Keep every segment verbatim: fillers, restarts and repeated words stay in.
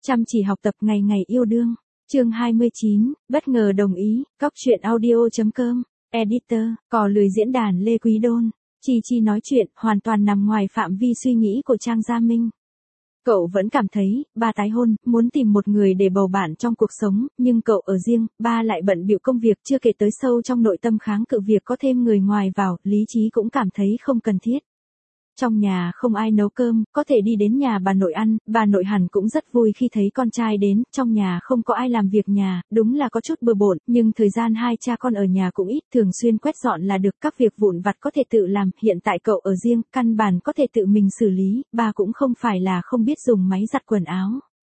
Chăm chỉ học tập ngày ngày yêu đương. Chương hai mươi chín, bất ngờ đồng ý, Cóc truyện audio chấm com, Editor, cò lười diễn đàn Lê Quý Đôn. Chi Chi nói chuyện, hoàn toàn nằm ngoài phạm vi suy nghĩ của Trang Gia Minh. Cậu vẫn cảm thấy, ba tái hôn, muốn tìm một người để bầu bạn trong cuộc sống, nhưng cậu ở riêng, ba lại bận bịu công việc, chưa kể tới sâu trong nội tâm kháng cự việc có thêm người ngoài vào, lý trí cũng cảm thấy không cần thiết. Trong nhà không ai nấu cơm, có thể đi đến nhà bà nội ăn, bà nội hẳn cũng rất vui khi thấy con trai đến, trong nhà không có ai làm việc nhà, đúng là có chút bừa bộn, nhưng thời gian hai cha con ở nhà cũng ít, thường xuyên quét dọn là được, các việc vụn vặt có thể tự làm, hiện tại cậu ở riêng, căn bản có thể tự mình xử lý, bà cũng không phải là không biết dùng máy giặt quần áo.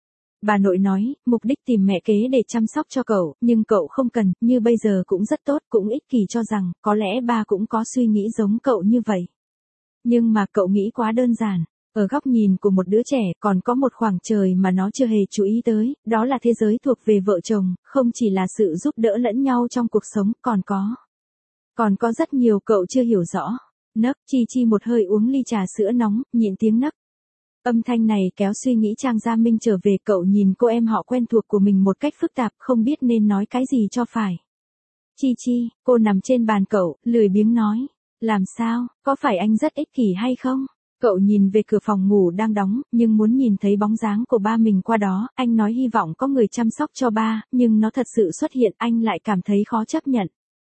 Bà nội nói, mục đích tìm mẹ kế để chăm sóc cho cậu, nhưng cậu không cần, như bây giờ cũng rất tốt, cũng ích kỷ cho rằng, có lẽ ba cũng có suy nghĩ giống cậu như vậy. Nhưng mà cậu nghĩ quá đơn giản, ở góc nhìn của một đứa trẻ còn có một khoảng trời mà nó chưa hề chú ý tới, đó là thế giới thuộc về vợ chồng, không chỉ là sự giúp đỡ lẫn nhau trong cuộc sống, còn có. Còn có rất nhiều cậu chưa hiểu rõ. Nấc, Chi Chi một hơi uống ly trà sữa nóng, nhịn tiếng nấc. Âm thanh này kéo suy nghĩ Trang Gia Minh trở về, cậu nhìn cô em họ quen thuộc của mình một cách phức tạp, không biết nên nói cái gì cho phải. Chi Chi, cô nằm trên bàn cậu, lười biếng nói. Làm sao, có phải anh rất ích kỷ hay không? Cậu nhìn về cửa phòng ngủ đang đóng, nhưng muốn nhìn thấy bóng dáng của ba mình qua đó, anh nói hy vọng có người chăm sóc cho ba, nhưng nó thật sự xuất hiện, anh lại cảm thấy khó chấp nhận.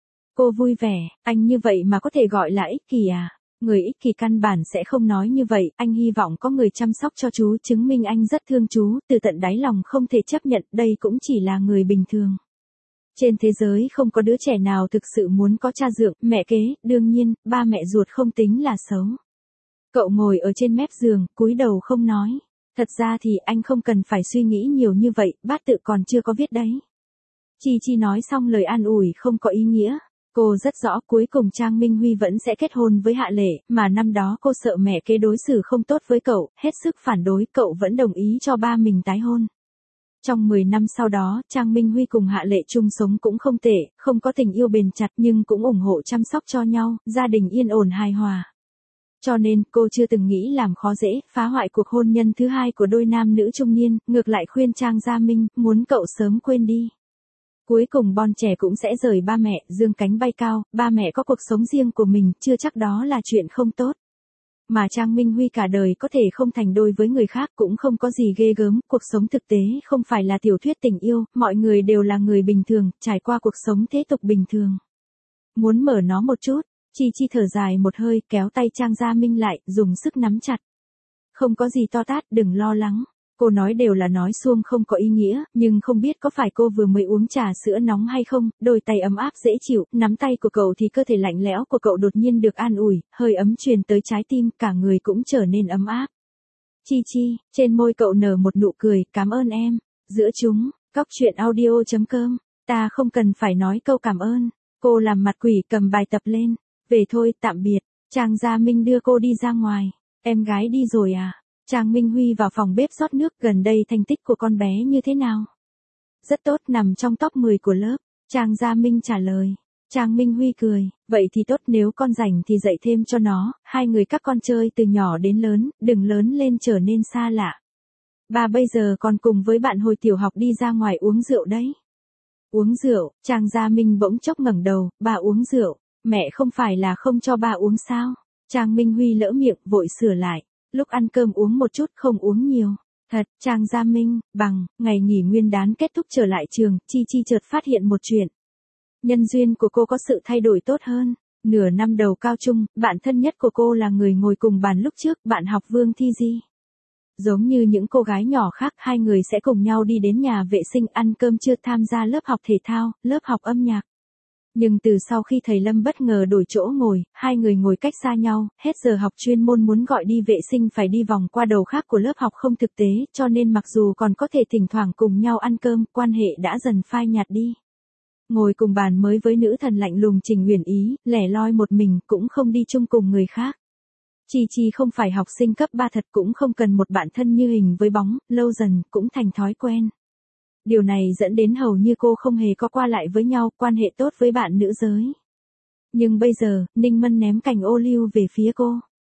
Cô vui vẻ, anh như vậy mà có thể gọi là ích kỷ à? Người ích kỷ căn bản sẽ không nói như vậy, anh hy vọng có người chăm sóc cho chú, chứng minh anh rất thương chú, từ tận đáy lòng không thể chấp nhận, đây cũng chỉ là người bình thường. Trên thế giới không có đứa trẻ nào thực sự muốn có cha dượng, mẹ kế, đương nhiên, ba mẹ ruột không tính là xấu. Cậu ngồi ở trên mép giường, cúi đầu không nói. Thật ra thì anh không cần phải suy nghĩ nhiều như vậy, bát tự còn chưa có viết đấy. Chi Chi nói xong lời an ủi không có ý nghĩa. Cô rất rõ cuối cùng Trang Minh Huy vẫn sẽ kết hôn với Hạ Lệ, mà năm đó cô sợ mẹ kế đối xử không tốt với cậu, hết sức phản đối, cậu vẫn đồng ý cho ba mình tái hôn. Trong mười năm sau đó, Trang Minh Huy cùng Hạ Lệ chung sống cũng không tệ, không có tình yêu bền chặt nhưng cũng ủng hộ chăm sóc cho nhau, gia đình yên ổn hài hòa. Cho nên, cô chưa từng nghĩ làm khó dễ, phá hoại cuộc hôn nhân thứ hai của đôi nam nữ trung niên, ngược lại khuyên Trang Gia Minh, muốn cậu sớm quên đi. Cuối cùng Bon trẻ cũng sẽ rời ba mẹ, dương cánh bay cao, ba mẹ có cuộc sống riêng của mình, chưa chắc đó là chuyện không tốt. Mà Trang Minh Huy cả đời có thể không thành đôi với người khác cũng không có gì ghê gớm, cuộc sống thực tế không phải là tiểu thuyết tình yêu, mọi người đều là người bình thường, trải qua cuộc sống thế tục bình thường. Muốn mở nó một chút, Chi Chi thở dài một hơi, kéo tay Trang Gia Minh lại, dùng sức nắm chặt. Không có gì to tát, đừng lo lắng. Cô nói đều là nói suông không có ý nghĩa, nhưng không biết có phải cô vừa mới uống trà sữa nóng hay không, đôi tay ấm áp dễ chịu, nắm tay của cậu thì cơ thể lạnh lẽo của cậu đột nhiên được an ủi, hơi ấm truyền tới trái tim, cả người cũng trở nên ấm áp. Chi Chi, trên môi cậu nở một nụ cười, cảm ơn em. Giữa chúng, Cóc truyện audio chấm com, ta không cần phải nói câu cảm ơn. Cô làm mặt quỷ cầm bài tập lên. Về thôi, tạm biệt. Trang Gia Minh đưa cô đi ra ngoài. Em gái đi rồi à? Trang Minh Huy vào phòng bếp rót nước, gần đây thành tích của con bé như thế nào? Rất tốt, nằm trong top mười của lớp. Trang Gia Minh trả lời. Trang Minh Huy cười, vậy thì tốt, nếu con rảnh thì dạy thêm cho nó, hai người các con chơi từ nhỏ đến lớn, đừng lớn lên trở nên xa lạ. Bà bây giờ còn cùng với bạn hồi tiểu học đi ra ngoài uống rượu đấy. Uống rượu, Trang Gia Minh bỗng chốc ngẩng đầu, bà uống rượu, mẹ không phải là không cho bà uống sao? Trang Minh Huy lỡ miệng, vội sửa lại. Lúc ăn cơm uống một chút, không uống nhiều. Thật, Trang Gia Minh, bằng, ngày nghỉ nguyên đán kết thúc trở lại trường, Chi Chi chợt phát hiện một chuyện. Nhân duyên của cô có sự thay đổi tốt hơn. Nửa năm đầu cao trung, bạn thân nhất của cô là người ngồi cùng bàn lúc trước, bạn học Vương Thi Di. Giống như những cô gái nhỏ khác, hai người sẽ cùng nhau đi đến nhà vệ sinh ăn cơm trưa, tham gia lớp học thể thao, lớp học âm nhạc. Nhưng từ sau khi thầy Lâm bất ngờ đổi chỗ ngồi, hai người ngồi cách xa nhau, hết giờ học chuyên môn muốn gọi đi vệ sinh phải đi vòng qua đầu khác của lớp học không thực tế, cho nên mặc dù còn có thể thỉnh thoảng cùng nhau ăn cơm, quan hệ đã dần phai nhạt đi. Ngồi cùng bàn mới với nữ thần lạnh lùng Trình Uyển Ý, lẻ loi một mình, cũng không đi chung cùng người khác. Chi Chi không phải học sinh cấp ba thật, cũng không cần một bạn thân như hình với bóng, lâu dần, cũng thành thói quen. Điều này dẫn đến hầu như cô không hề có qua lại với nhau, quan hệ tốt với bạn nữ giới. Nhưng bây giờ, Ninh Mân ném cành ô liu về phía cô.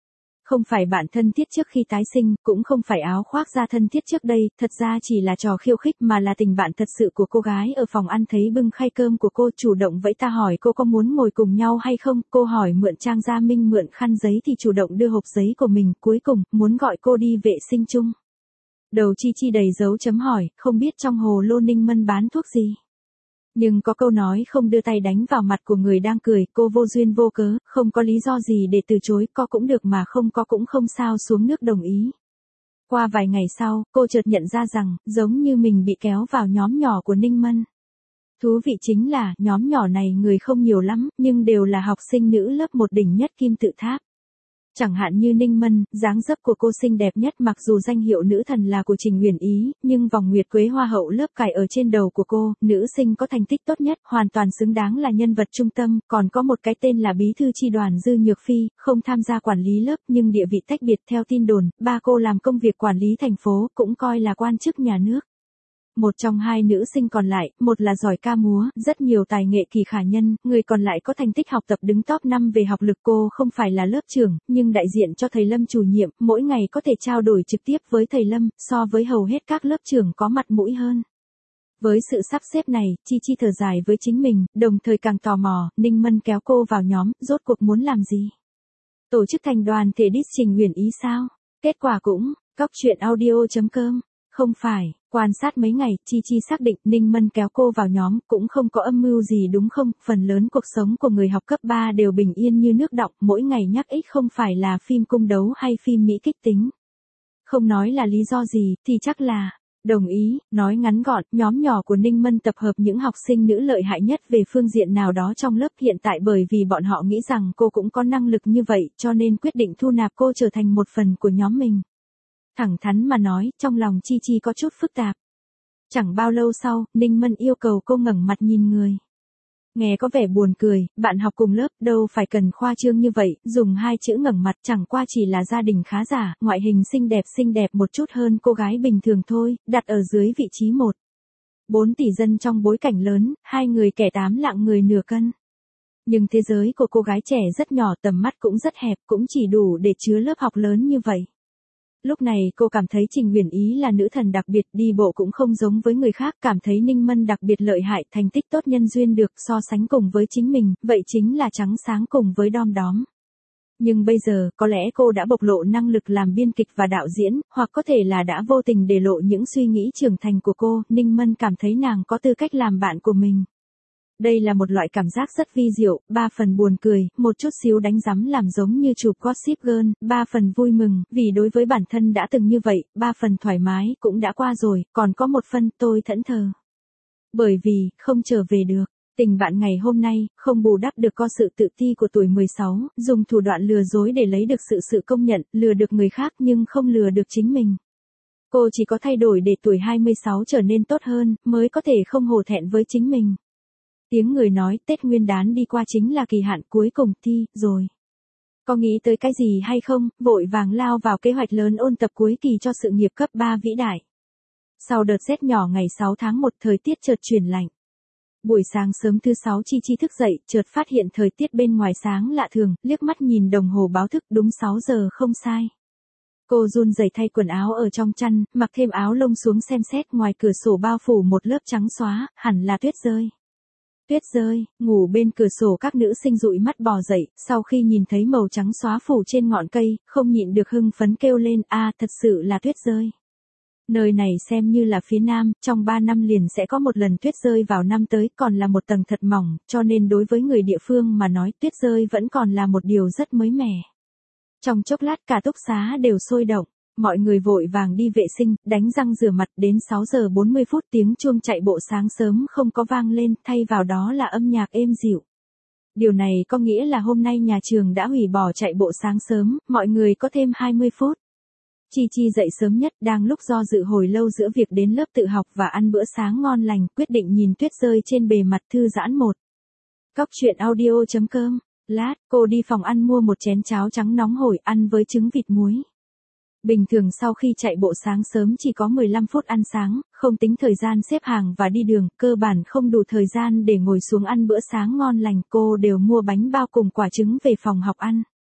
Không phải bạn thân thiết trước khi tái sinh, cũng không phải áo khoác da thân thiết trước đây, thật ra chỉ là trò khiêu khích mà là tình bạn thật sự của cô gái ở phòng ăn thấy bưng khay cơm của cô chủ động vẫy ta hỏi cô có muốn ngồi cùng nhau hay không, cô hỏi mượn Trang Gia Minh mượn khăn giấy thì chủ động đưa hộp giấy của mình, cuối cùng, muốn gọi cô đi vệ sinh chung. Đầu Chi Chi đầy dấu chấm hỏi, không biết trong hồ lô Ninh Mân bán thuốc gì. Nhưng có câu nói không đưa tay đánh vào mặt của người đang cười, cô vô duyên vô cớ, không có lý do gì để từ chối, có cũng được mà không có cũng không sao xuống nước đồng ý. Qua vài ngày sau, cô chợt nhận ra rằng, giống như mình bị kéo vào nhóm nhỏ của Ninh Mân. Thú vị chính là, nhóm nhỏ này người không nhiều lắm, nhưng đều là học sinh nữ lớp một đỉnh nhất kim tự tháp. Chẳng hạn như Ninh Mân, dáng dấp của cô xinh đẹp nhất mặc dù danh hiệu nữ thần là của Trình Uyển Ý, nhưng vòng nguyệt quế hoa hậu lớp cài ở trên đầu của cô, nữ sinh có thành tích tốt nhất, hoàn toàn xứng đáng là nhân vật trung tâm, còn có một cái tên là bí thư chi đoàn Dư Nhược Phi, không tham gia quản lý lớp nhưng địa vị tách biệt theo tin đồn, ba cô làm công việc quản lý thành phố, cũng coi là quan chức nhà nước. Một trong hai nữ sinh còn lại, một là giỏi ca múa, rất nhiều tài nghệ kỳ khả nhân, người còn lại có thành tích học tập đứng top năm về học lực. Cô không phải là lớp trưởng, nhưng đại diện cho thầy Lâm chủ nhiệm, mỗi ngày có thể trao đổi trực tiếp với thầy Lâm, so với hầu hết các lớp trưởng có mặt mũi hơn. Với sự sắp xếp này, Chi Chi thở dài với chính mình, đồng thời càng tò mò, Ninh Mân kéo cô vào nhóm, rốt cuộc muốn làm gì? Tổ chức thành đoàn thể diss Trình Uyển Ý sao? Kết quả cũng, cóc truyện audio chấm com. Không phải, quan sát mấy ngày, Chi Chi xác định Ninh Mân kéo cô vào nhóm, cũng không có âm mưu gì đúng không, phần lớn cuộc sống của người học cấp ba đều bình yên như nước đọng, mỗi ngày nhắc ích không phải là phim cung đấu hay phim Mỹ kích tính. Không nói là lý do gì, thì chắc là, đồng ý, nói ngắn gọn, nhóm nhỏ của Ninh Mân tập hợp những học sinh nữ lợi hại nhất về phương diện nào đó trong lớp hiện tại bởi vì bọn họ nghĩ rằng cô cũng có năng lực như vậy, cho nên quyết định thu nạp cô trở thành một phần của nhóm mình. Thẳng thắn mà nói, trong lòng Chi Chi có chút phức tạp. Chẳng bao lâu sau, Ninh Mân yêu cầu cô ngẩng mặt nhìn người. Nghe có vẻ buồn cười, bạn học cùng lớp, đâu phải cần khoa trương như vậy, dùng hai chữ ngẩng mặt chẳng qua chỉ là gia đình khá giả, ngoại hình xinh đẹp xinh đẹp một chút hơn cô gái bình thường thôi, đặt ở dưới vị trí một. Bốn tỷ dân trong bối cảnh lớn, hai người kẻ tám lạng người nửa cân. Nhưng thế giới của cô gái trẻ rất nhỏ, tầm mắt cũng rất hẹp, cũng chỉ đủ để chứa lớp học lớn như vậy. Lúc này cô cảm thấy Trình Uyển Ý là nữ thần đặc biệt, đi bộ cũng không giống với người khác, cảm thấy Ninh Mân đặc biệt lợi hại, thành tích tốt nhân duyên được so sánh cùng với chính mình, vậy chính là trắng sáng cùng với đom đóm. Nhưng bây giờ, có lẽ cô đã bộc lộ năng lực làm biên kịch và đạo diễn, hoặc có thể là đã vô tình để lộ những suy nghĩ trưởng thành của cô, Ninh Mân cảm thấy nàng có tư cách làm bạn của mình. Đây là một loại cảm giác rất vi diệu, ba phần buồn cười, một chút xíu đánh rắm làm giống như chụp Gossip Girl, ba phần vui mừng, vì đối với bản thân đã từng như vậy, ba phần thoải mái, cũng đã qua rồi, còn có một phần tôi thẫn thờ. Bởi vì, không trở về được, tình bạn ngày hôm nay, không bù đắp được có sự tự ti của tuổi mười sáu, dùng thủ đoạn lừa dối để lấy được sự sự công nhận, lừa được người khác nhưng không lừa được chính mình. Cô chỉ có thay đổi để tuổi hai mươi sáu trở nên tốt hơn, mới có thể không hổ thẹn với chính mình. Tiếng người nói Tết Nguyên đán đi qua chính là kỳ hạn cuối cùng thi, rồi. Có nghĩ tới cái gì hay không, vội vàng lao vào kế hoạch lớn ôn tập cuối kỳ cho sự nghiệp cấp ba vĩ đại. Sau đợt rét nhỏ ngày sáu tháng một thời tiết chợt chuyển lạnh. Buổi sáng sớm thứ sáu Chi Chi thức dậy, chợt phát hiện thời tiết bên ngoài sáng lạ thường, liếc mắt nhìn đồng hồ báo thức đúng sáu giờ không sai. Cô run rẩy thay quần áo ở trong chăn, mặc thêm áo lông xuống xem xét ngoài cửa sổ bao phủ một lớp trắng xóa, hẳn là tuyết rơi. Tuyết rơi, ngủ bên cửa sổ các nữ sinh dụi mắt bò dậy, sau khi nhìn thấy màu trắng xóa phủ trên ngọn cây, không nhịn được hưng phấn kêu lên, a thật sự là tuyết rơi. Nơi này xem như là phía Nam, trong ba năm liền sẽ có một lần tuyết rơi vào năm tới, còn là một tầng thật mỏng, cho nên đối với người địa phương mà nói tuyết rơi vẫn còn là một điều rất mới mẻ. Trong chốc lát cả túc xá đều sôi động. Mọi người vội vàng đi vệ sinh, đánh răng rửa mặt, đến sáu giờ bốn mươi phút tiếng chuông chạy bộ sáng sớm không có vang lên, thay vào đó là âm nhạc êm dịu. Điều này có nghĩa là hôm nay nhà trường đã hủy bỏ chạy bộ sáng sớm, mọi người có thêm hai mươi phút. Chi Chi dậy sớm nhất, đang lúc do dự hồi lâu giữa việc đến lớp tự học và ăn bữa sáng ngon lành, quyết định nhìn tuyết rơi trên bề mặt thư giãn một. Cóc truyện audio chấm com. Lát, cô đi phòng ăn mua một chén cháo trắng nóng hổi ăn với trứng vịt muối. Bình thường sau khi chạy bộ sáng sớm chỉ có mười lăm phút ăn sáng, không tính thời gian xếp hàng và đi đường, cơ bản không đủ thời gian để ngồi xuống ăn bữa sáng ngon lành, cô đều mua bánh bao cùng quả trứng về phòng học ăn.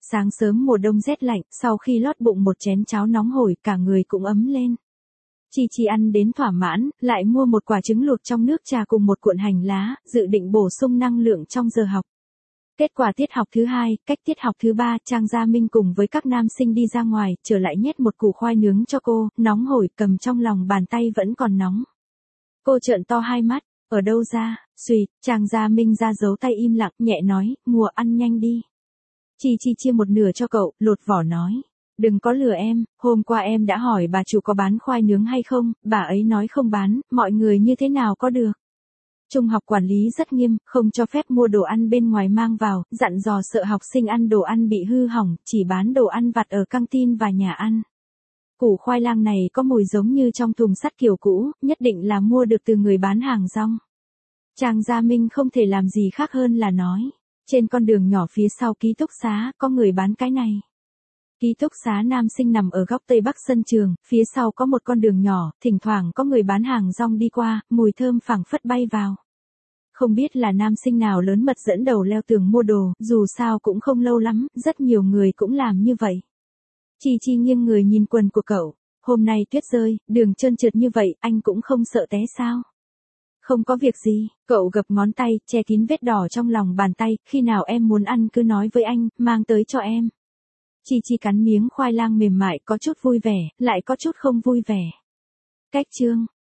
Sáng sớm mùa đông rét lạnh, sau khi lót bụng một chén cháo nóng hổi, cả người cũng ấm lên. Chi Chi ăn đến thỏa mãn, lại mua một quả trứng luộc trong nước trà cùng một cuộn hành lá, dự định bổ sung năng lượng trong giờ học. Kết quả tiết học thứ hai, cách tiết học thứ ba, Trang Gia Minh cùng với các nam sinh đi ra ngoài, trở lại nhét một củ khoai nướng cho cô, nóng hổi, cầm trong lòng bàn tay vẫn còn nóng. Cô trợn to hai mắt, ở đâu ra, suýt, Trang Gia Minh ra giấu tay im lặng, nhẹ nói, mùa ăn nhanh đi. Chi Chi chia một nửa cho cậu, lột vỏ nói. Đừng có lừa em, hôm qua em đã hỏi bà chủ có bán khoai nướng hay không, bà ấy nói không bán, mọi người như thế nào có được. Trung học quản lý rất nghiêm, không cho phép mua đồ ăn bên ngoài mang vào, dặn dò sợ học sinh ăn đồ ăn bị hư hỏng, chỉ bán đồ ăn vặt ở căng tin và nhà ăn. Củ khoai lang này có mùi giống như trong thùng sắt kiểu cũ, nhất định là mua được từ người bán hàng rong. Trang Gia Minh không thể làm gì khác hơn là nói. Trên con đường nhỏ phía sau ký túc xá, có người bán cái này. Ký túc xá nam sinh nằm ở góc tây bắc sân trường, phía sau có một con đường nhỏ, thỉnh thoảng có người bán hàng rong đi qua, mùi thơm phảng phất bay vào. Không biết là nam sinh nào lớn mật dẫn đầu leo tường mua đồ, dù sao cũng không lâu lắm, rất nhiều người cũng làm như vậy. Chi Chi nghiêng người nhìn quần của cậu, hôm nay tuyết rơi, đường trơn trượt như vậy, anh cũng không sợ té sao? Không có việc gì, cậu gập ngón tay, che kín vết đỏ trong lòng bàn tay, khi nào em muốn ăn cứ nói với anh, mang tới cho em. Chi Chi cắn miếng khoai lang mềm mại, có chút vui vẻ, lại có chút không vui vẻ. Cách chương